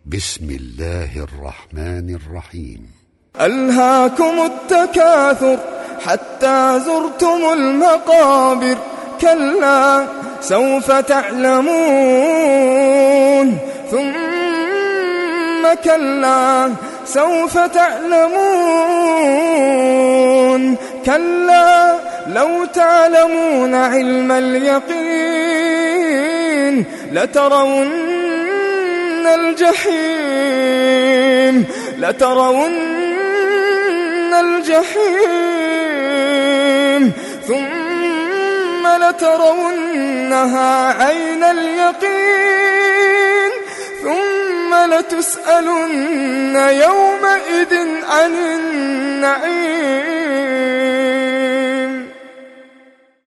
بسم الله الرحمن الرحيم. ألهاكم التكاثر حتى زرتم المقابر، كلا سوف تعلمون ثم كلا سوف تعلمون، كلا لو تعلمون علم اليقين لترون الجحيم ثم لترونها عين اليقين ثم لتسألن يومئذ عن النعيم.